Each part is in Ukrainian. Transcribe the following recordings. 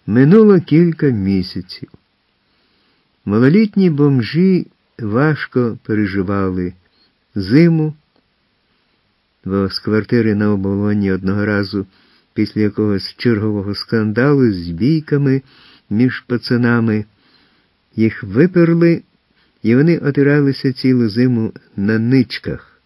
Минуло кілька місяців. Малолітні бомжі важко переживали зиму, бо з квартири на Оболоні одного разу після якогось чергового скандалу з бійками між пацанами їх виперли, і вони отиралися цілу зиму на ничках.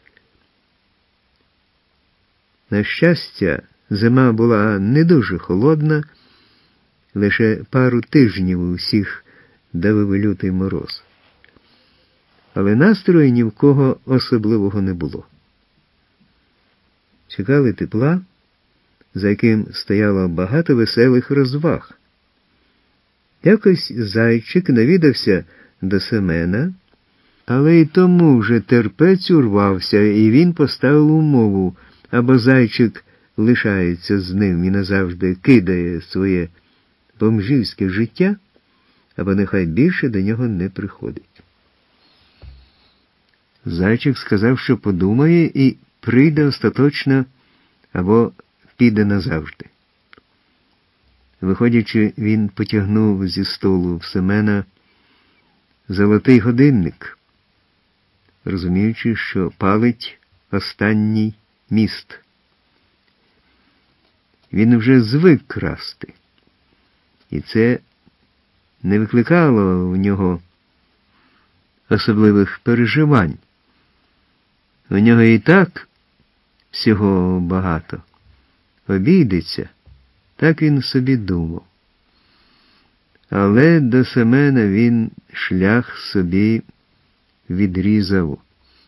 На щастя, зима була не дуже холодна, лише пару тижнів у всіх давив лютий мороз. Але настрою ні в кого особливого не було. Чекали тепла, за яким стояло багато веселих розваг. Якось Зайчик навідався до Семена, але й тому вже терпець урвався, і він поставив умову, або Зайчик лишається з ним і назавжди кидає своє бомжівське життя, або нехай більше до нього не приходить. Зайчик сказав, що подумає і прийде остаточно, або піде назавжди. Виходячи, він потягнув зі столу в Семена золотий годинник, розуміючи, що палить останній міст. Він вже звик красти, і це не викликало в нього особливих переживань. У нього і так всього багато. Обійдеться, так він собі думав. Але до Семена він шлях собі відрізав.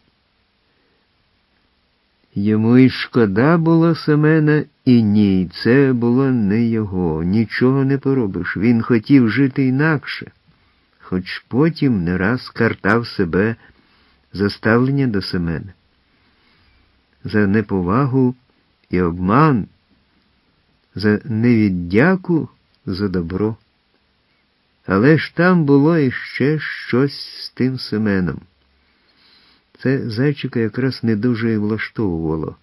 Йому й шкода було Семена, і ні, це було не його, нічого не поробиш. Він хотів жити інакше, хоч потім не раз картав себе за ставлення до Семена, за неповагу і обман, за невіддяку за добро. Але ж там було іще щось з тим Семеном. Це Зайчика якраз не дуже влаштовувало.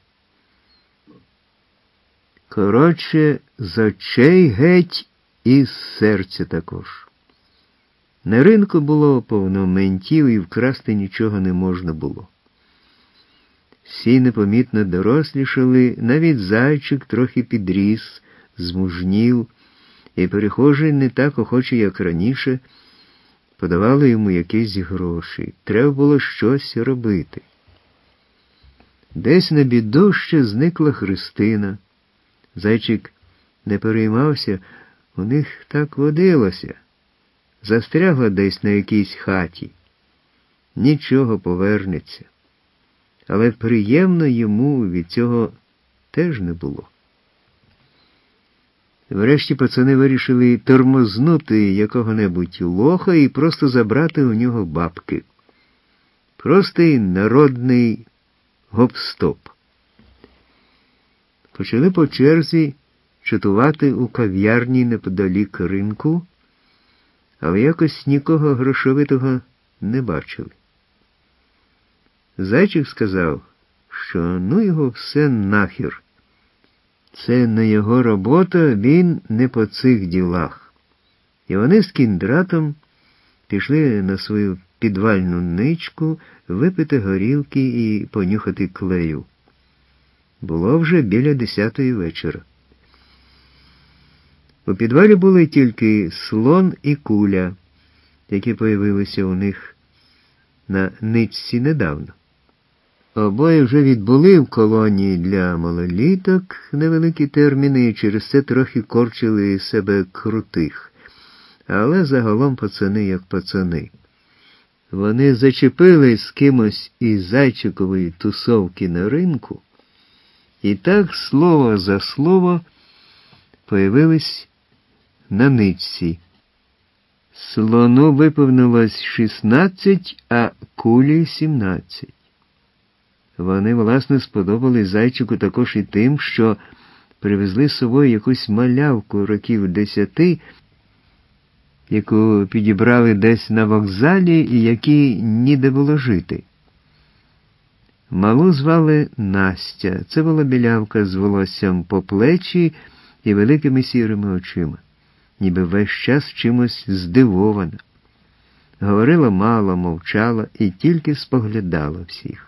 Коротше, з очей геть і з серця також. На ринку було повно ментів, і вкрасти нічого не можна було. Всі непомітно дорослішали, навіть Зайчик трохи підріс, змужнів, і перехожі не так охоче, як раніше, подавали йому якісь гроші. Треба було щось робити. Десь на біду ще зникла Христина. Зайчик не переймався, у них так водилося. Застрягла десь на якійсь хаті. Нічого, повернеться. Але приємно йому від цього теж не було. Врешті пацани вирішили тормознути якого-небудь лоха і просто забрати у нього бабки. Простий народний гоп-стоп. Почали по черзі чатувати у кав'ярні неподалік ринку, але якось нікого грошовитого не бачили. Зайчик сказав, що ну його все нахер. Це не його робота, він не по цих ділах. І вони з Кіндратом пішли на свою підвальну ничку випити горілки і понюхати клею. Було вже біля 10-ї вечора. У підвалі були тільки Слон і Куля, які появилися у них на ничці недавно. Обоє вже відбули в колонії для малоліток невеликі терміни і через це трохи корчили себе крутих. Але загалом пацани як пацани. Вони зачепили з кимось із Зайчикової тусовки на ринку, і так слово за слово появились на ничці. Слону виповнилось 16, а Кулі 17. Вони, власне, сподобались Зайчику також і тим, що привезли з собою якусь малявку років 10, яку підібрали десь на вокзалі і якій ніде було жити. Малу звали Настя. Це була білявка з волоссям по плечі і великими сірими очима. ніби весь час чимось здивована. Говорила мало, мовчала і тільки споглядала всіх.